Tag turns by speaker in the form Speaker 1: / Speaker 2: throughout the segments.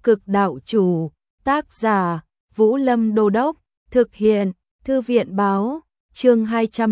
Speaker 1: Cực đạo chủ, tác giả, Vũ Lâm Đô Đốc, thực hiện, Thư viện báo, chương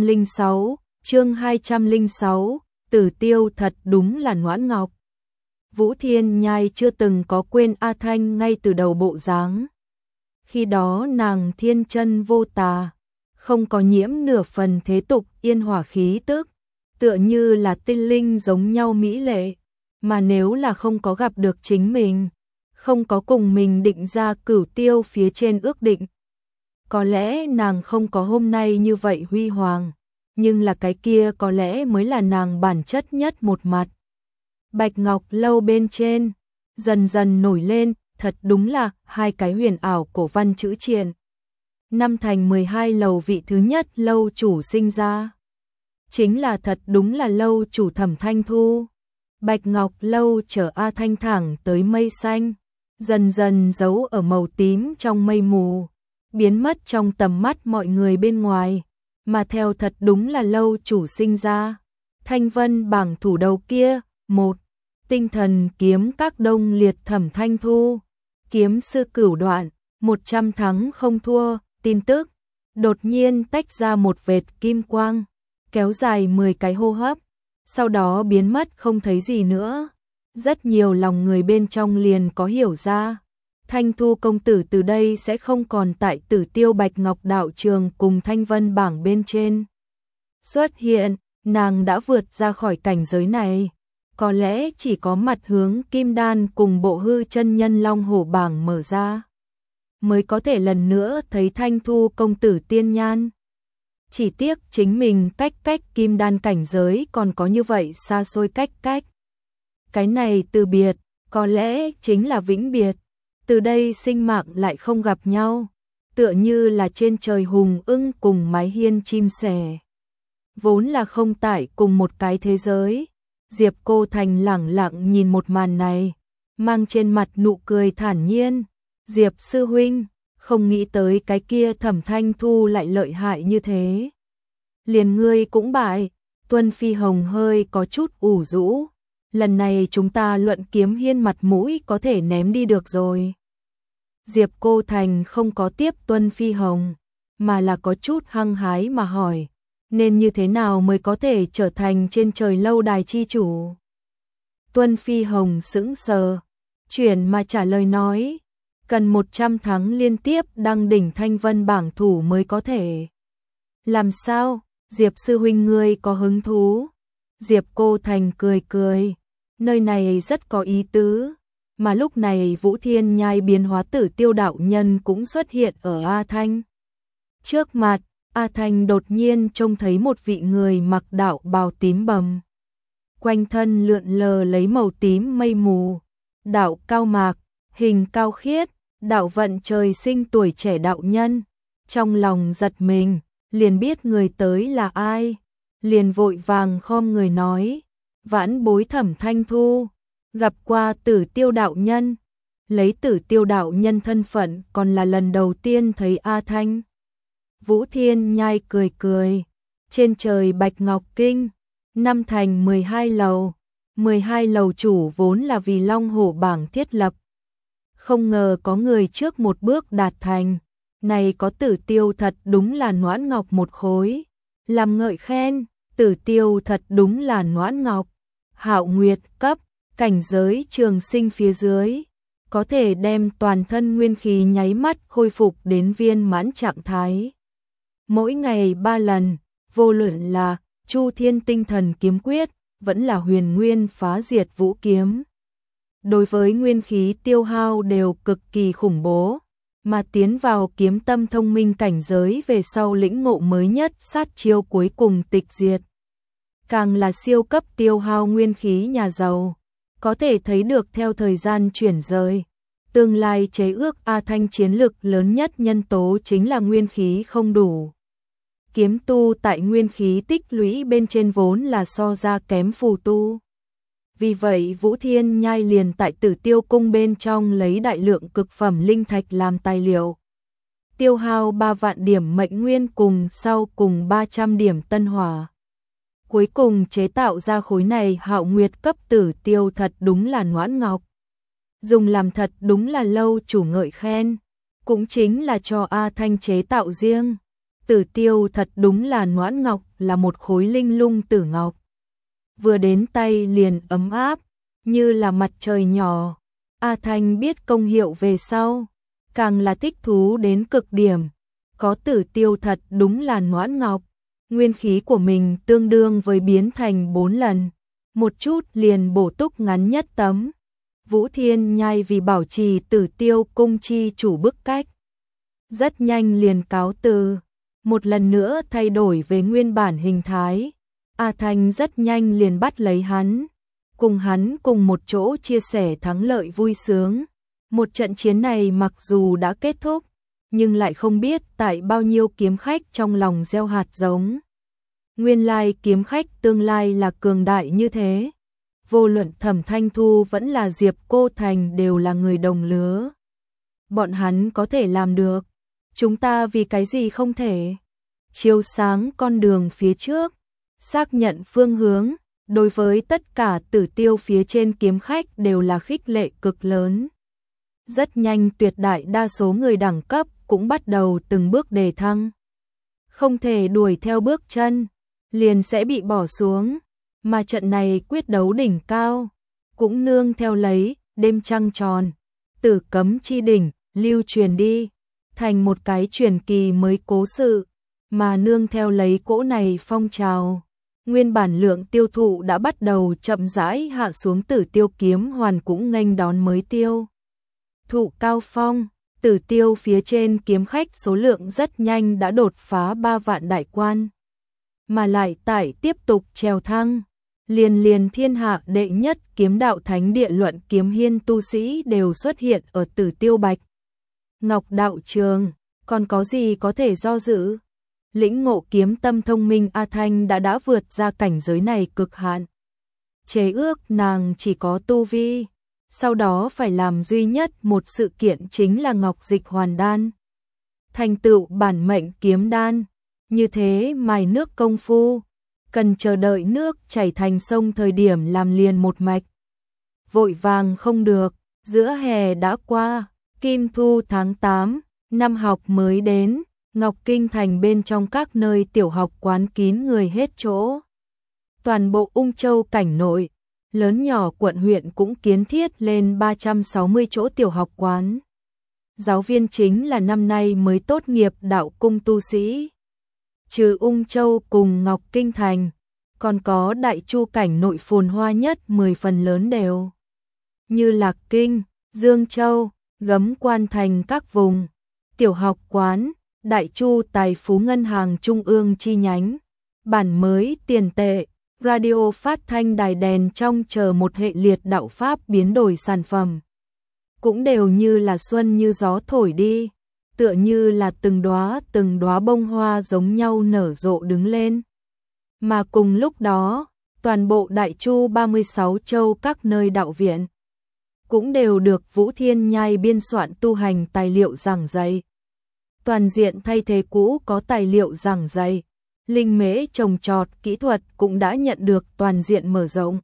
Speaker 1: 206, Tử Tiêu thật đúng là Noãn Ngọc. Vũ Thiên Nhai chưa từng có quên A Thanh ngay từ đầu bộ dáng. Khi đó nàng thiên chân vô tà, không có nhiễm nửa phần thế tục yên hòa khí tức, tựa như là tinh linh giống nhau mỹ lệ, mà nếu là không có gặp được chính mình, không có cùng mình định ra cửu tiêu phía trên ước định, có lẽ nàng không có hôm nay như vậy huy hoàng, nhưng là cái kia có lẽ mới là nàng bản chất nhất một mặt. Bạch Ngọc lâu bên trên, dần dần nổi lên, thật đúng là hai cái huyền ảo cổ văn chữ triện. Năm thành 12 lầu vị thứ nhất lâu chủ sinh ra. Chính là thật đúng là lâu chủ Thẩm Thanh Thu. Bạch Ngọc lâu chở A Thanh thẳng tới mây xanh, dần dần giấu ở màu tím trong mây mù, biến mất trong tầm mắt mọi người bên ngoài, mà theo thật đúng là lâu chủ sinh ra. Thanh vân bảng thủ đầu kia, một tinh thần kiếm các đông liệt Thẩm Thanh Thu, kiếm sư cửu đoạn, 100 thắng không thua, tin tức, đột nhiên tách ra một vệt kim quang, kéo dài 10 cái hô hấp, sau đó biến mất không thấy gì nữa. Rất nhiều lòng người bên trong liền có hiểu ra, Thanh Thu công tử từ đây sẽ không còn tại Tử Tiêu Bạch Ngọc đạo trường cùng Thanh Vân bảng bên trên xuất hiện, nàng đã vượt ra khỏi cảnh giới này. Có lẽ chỉ có mặt hướng Kim Đan cùng Bộ Hư chân nhân Long Hổ bảng mở ra, mới có thể lần nữa thấy Thanh Thu công tử tiên nhan. Chỉ tiếc chính mình cách Kim Đan cảnh giới còn có như vậy xa xôi cách. Cái này từ biệt, có lẽ chính là vĩnh biệt. Từ đây sinh mạng lại không gặp nhau, tựa như là trên trời hùng ưng cùng mái hiên chim sẻ. Vốn là không tại cùng một cái thế giới. Diệp Cô Thành lẳng lặng nhìn một màn này, mang trên mặt nụ cười thản nhiên. Diệp sư huynh, không nghĩ tới cái kia Thẩm Thanh Thu lại lợi hại như thế. Liền ngươi cũng bại. Tuân Phi Hồng hơi có chút ủ rũ. Lần này chúng ta luận kiếm hiên mặt mũi có thể ném đi được rồi. Diệp Cô Thành không có tiếp Tuân Phi Hồng, mà là có chút hăng hái mà hỏi, nên như thế nào mới có thể trở thành trên trời lâu đài chi chủ? Tuân Phi Hồng sững sờ, chuyển mà trả lời nói, cần 100 tháng liên tiếp đăng đỉnh Thanh Vân bảng thủ mới có thể. Làm sao? Diệp sư huynh ngươi có hứng thú? Diệp Cô Thành cười, nơi này rất có ý tứ. Mà lúc này Vũ Thiên Nhai biến hóa Tử Tiêu đạo nhân cũng xuất hiện ở A Thanh trước mặt. A Thanh đột nhiên trông thấy một vị người mặc đạo bào tím bầm, quanh thân lượn lờ lấy màu tím mây mù, đạo cao mạc, hình cao khiết, đạo vận trời sinh tuổi trẻ đạo nhân. Trong lòng giật mình, liền biết người tới là ai, liền vội vàng khom người nói, vãn bối Thẩm Thanh Thu, gặp qua Tử Tiêu đạo nhân. Lấy Tử Tiêu đạo nhân thân phận còn là lần đầu tiên thấy A Thanh. Vũ Thiên Nhai cười, trên trời Bạch Ngọc Kinh, năm thành 12 lầu, 12 lầu chủ vốn là vì Long Hổ bảng thiết lập. Không ngờ có người trước một bước đạt thành, này có Tử Tiêu thật đúng là Noãn Ngọc một khối. Làm ngợi khen, Tử Tiêu thật đúng là Noãn Ngọc. Hạo Nguyệt cấp, cảnh giới trường sinh phía dưới, có thể đem toàn thân nguyên khí nháy mắt khôi phục đến viên mãn trạng thái. Mỗi ngày 3 lần, vô luận là Chu Thiên Tinh Thần Kiếm Quyết, vẫn là Huyền Nguyên Phá Diệt Vũ Kiếm. Đối với nguyên khí tiêu hao đều cực kỳ khủng bố, mà tiến vào kiếm tâm thông minh cảnh giới về sau lĩnh ngộ mới nhất sát chiêu cuối cùng tịch diệt. Càng là siêu cấp tiêu hao nguyên khí nhà giàu, có thể thấy được theo thời gian chuyển rời. Tương lai chế ước A Thanh chiến lực lớn nhất nhân tố chính là nguyên khí không đủ. Kiếm tu tại nguyên khí tích lũy bên trên vốn là so ra kém phù tu. Vì vậy Vũ Thiên Nhai liền tại Tử Tiêu cung bên trong lấy đại lượng cực phẩm linh thạch làm tài liệu. Tiêu hao 3 vạn điểm mệnh nguyên cùng sau cùng 300 điểm tân hỏa. Cuối cùng chế tạo ra khối này Hạo Nguyệt cấp Tử Tiêu thật đúng là Noãn Ngọc. dùng làm thật đúng là lâu chủ ngợi khen, cũng chính là cho A Thanh chế tạo riêng. Tử tiêu thật đúng là noãn ngọc, là một khối linh lung tử ngọc. Vừa đến tay liền ấm áp, như là mặt trời nhỏ. A Thanh biết công hiệu về sau, càng là thích thú đến cực điểm. Có tử tiêu thật đúng là noãn ngọc, nguyên khí của mình tương đương với biến thành 4 lần, một chút liền bổ túc ngắn nhất tấm. Vũ Thiên Nhai vì bảo trì tử tiêu cung chi chủ bức cách, rất nhanh liền cáo từ, một lần nữa thay đổi về nguyên bản hình thái. A Thanh rất nhanh liền bắt lấy hắn cùng một chỗ chia sẻ thắng lợi vui sướng. Một trận chiến này mặc dù đã kết thúc, nhưng lại không biết tại bao nhiêu kiếm khách trong lòng gieo hạt giống. Nguyên lai kiếm khách tương lai là cường đại như thế. Vô luận Thẩm Thanh Thu vẫn là Diệp Cô Thành đều là người đồng lứa. Bọn hắn có thể làm được, chúng ta vì cái gì không thể? Chiếu sáng con đường phía trước, xác nhận phương hướng, đối với tất cả tử tiêu phía trên kiếm khách đều là khích lệ cực lớn. Rất nhanh tuyệt đại đa số người đẳng cấp cũng bắt đầu từng bước đề thăng. Không thể đuổi theo bước chân, liền sẽ bị bỏ xuống. Mà trận này quyết đấu đỉnh cao, cũng nương theo lấy đêm trăng tròn, Tử Cấm Chi Đỉnh, lưu truyền đi, thành một cái truyền kỳ mới cố sự, mà nương theo lấy cỗ này phong trào. Nguyên bản lượng tiêu thụ đã bắt đầu chậm rãi hạ xuống, Tử Tiêu kiếm hoàn cũng nghênh đón mới tiêu thụ cao phong. Tử tiêu phía trên kiếm khách số lượng rất nhanh đã đột phá 3 vạn đại quan, mà lại tại tiếp tục trèo thăng. Liền thiên hạ đệ nhất kiếm đạo thánh địa luận kiếm hiên tu sĩ đều xuất hiện ở Tử Tiêu Bạch Ngọc đạo trường, còn có gì có thể do dự? Lĩnh ngộ kiếm tâm thông minh A Thanh đã vượt ra cảnh giới này cực hạn. Chế ước nàng chỉ có tu vi, sau đó phải làm duy nhất một sự kiện chính là Ngọc Dịch Hoàn Đan. Thành tựu bản mệnh kiếm đan, như thế mài nước công phu, cần chờ đợi nước chảy thành sông thời điểm làm liền một mạch. Vội vàng không được, giữa hè đã qua, Kim Thu tháng 8, năm học mới đến, Ngọc Kinh thành bên trong các nơi tiểu học quán kín người hết chỗ. Toàn bộ Ung Châu cảnh nội, lớn nhỏ quận huyện cũng kiến thiết lên 360 chỗ tiểu học quán. Giáo viên chính là năm nay mới tốt nghiệp đạo cung tu sĩ. Trừ Ung Châu cùng Ngọc Kinh thành, còn có Đại Chu cảnh nội phồn hoa nhất 10 phần lớn đều. Như Lạc Kinh, Dương Châu, Gấm Quan thành các vùng, tiểu học quán, Đại Chu Tài Phú Ngân hàng Trung ương chi nhánh, bản mới tiền tệ, radio phát thanh đài đèn trong chờ một hệ liệt đạo pháp biến đổi sản phẩm. Cũng đều như là xuân như gió thổi đi, tựa như là từng đóa bông hoa giống nhau nở rộ đứng lên. Mà cùng lúc đó, toàn bộ Đại Chu 36 châu các nơi đạo viện cũng đều được Vũ Thiên Nhai biên soạn tu hành tài liệu giảng dạy. Toàn diện thay thế cũ có tài liệu giảng dạy, linh mễ trồng trọt kỹ thuật cũng đã nhận được toàn diện mở rộng.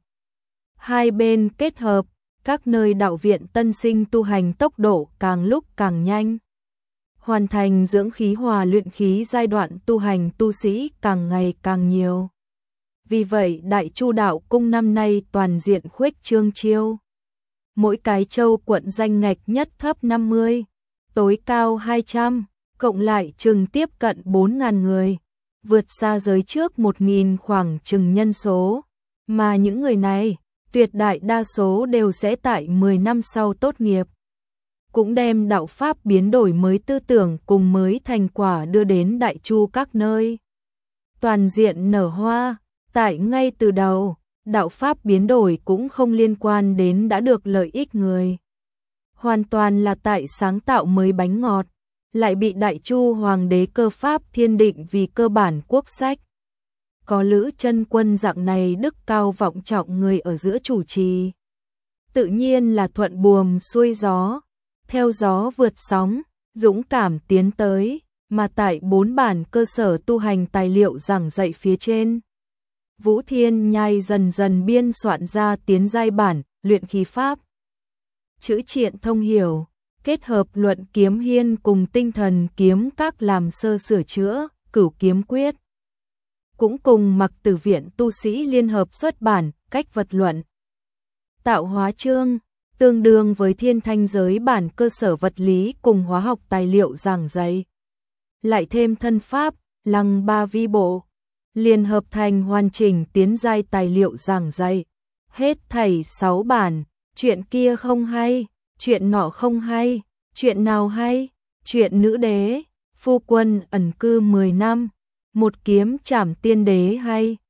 Speaker 1: Hai bên kết hợp, các nơi đạo viện tân sinh tu hành tốc độ càng lúc càng nhanh. Hoàn thành dưỡng khí hòa luyện khí giai đoạn tu hành tu sĩ càng ngày càng nhiều. Vì vậy Đại Chu đạo cung năm nay toàn diện khuếch trương chiêu. Mỗi cái châu quận danh ngạch nhất thấp 50, tối cao 200, cộng lại chừng tiếp cận 4.000 người, vượt xa giới trước 1.000 khoảng chừng nhân số. Mà những người này, tuyệt đại đa số đều sẽ tại 10 năm sau tốt nghiệp. Cũng đem đạo pháp biến đổi mới tư tưởng cùng mới thành quả đưa đến Đại Chu các nơi. Toàn diện nở hoa, tại ngay từ đầu, đạo pháp biến đổi cũng không liên quan đến đã được lợi ích người. Hoàn toàn là tại sáng tạo mới bánh ngọt, lại bị Đại Chu Hoàng đế cơ pháp thiên định vì cơ bản quốc sách. Có Lữ Chân Quân dạng này đức cao vọng trọng người ở giữa chủ trì. Tự nhiên là thuận buồm xuôi gió, theo gió vượt sóng, dũng cảm tiến tới, mà tại 4 bản cơ sở tu hành tài liệu giảng dạy phía trên. Vũ Thiên Nhai dần dần biên soạn ra tiến giai bản, luyện khí pháp. chữ triện thông hiểu, kết hợp luận kiếm hiên cùng tinh thần kiếm các làm sơ sửa chữa, Cửu kiếm quyết. Cũng cùng Mặc Tử viện tu sĩ liên hợp xuất bản, cách vật luận. Tạo hóa chương, tương đương với thiên thanh giới bản cơ sở vật lý cùng hóa học tài liệu giảng dạy. Lại thêm thân pháp, lăng ba vi bộ, liên hợp thành hoàn chỉnh tiến giai tài liệu giảng dạy. Hết thảy 6 bản, chuyện kia không hay, chuyện nọ không hay, chuyện nào hay, chuyện nữ đế, phu quân ẩn cư 10 năm, một kiếm trảm tiên đế hay.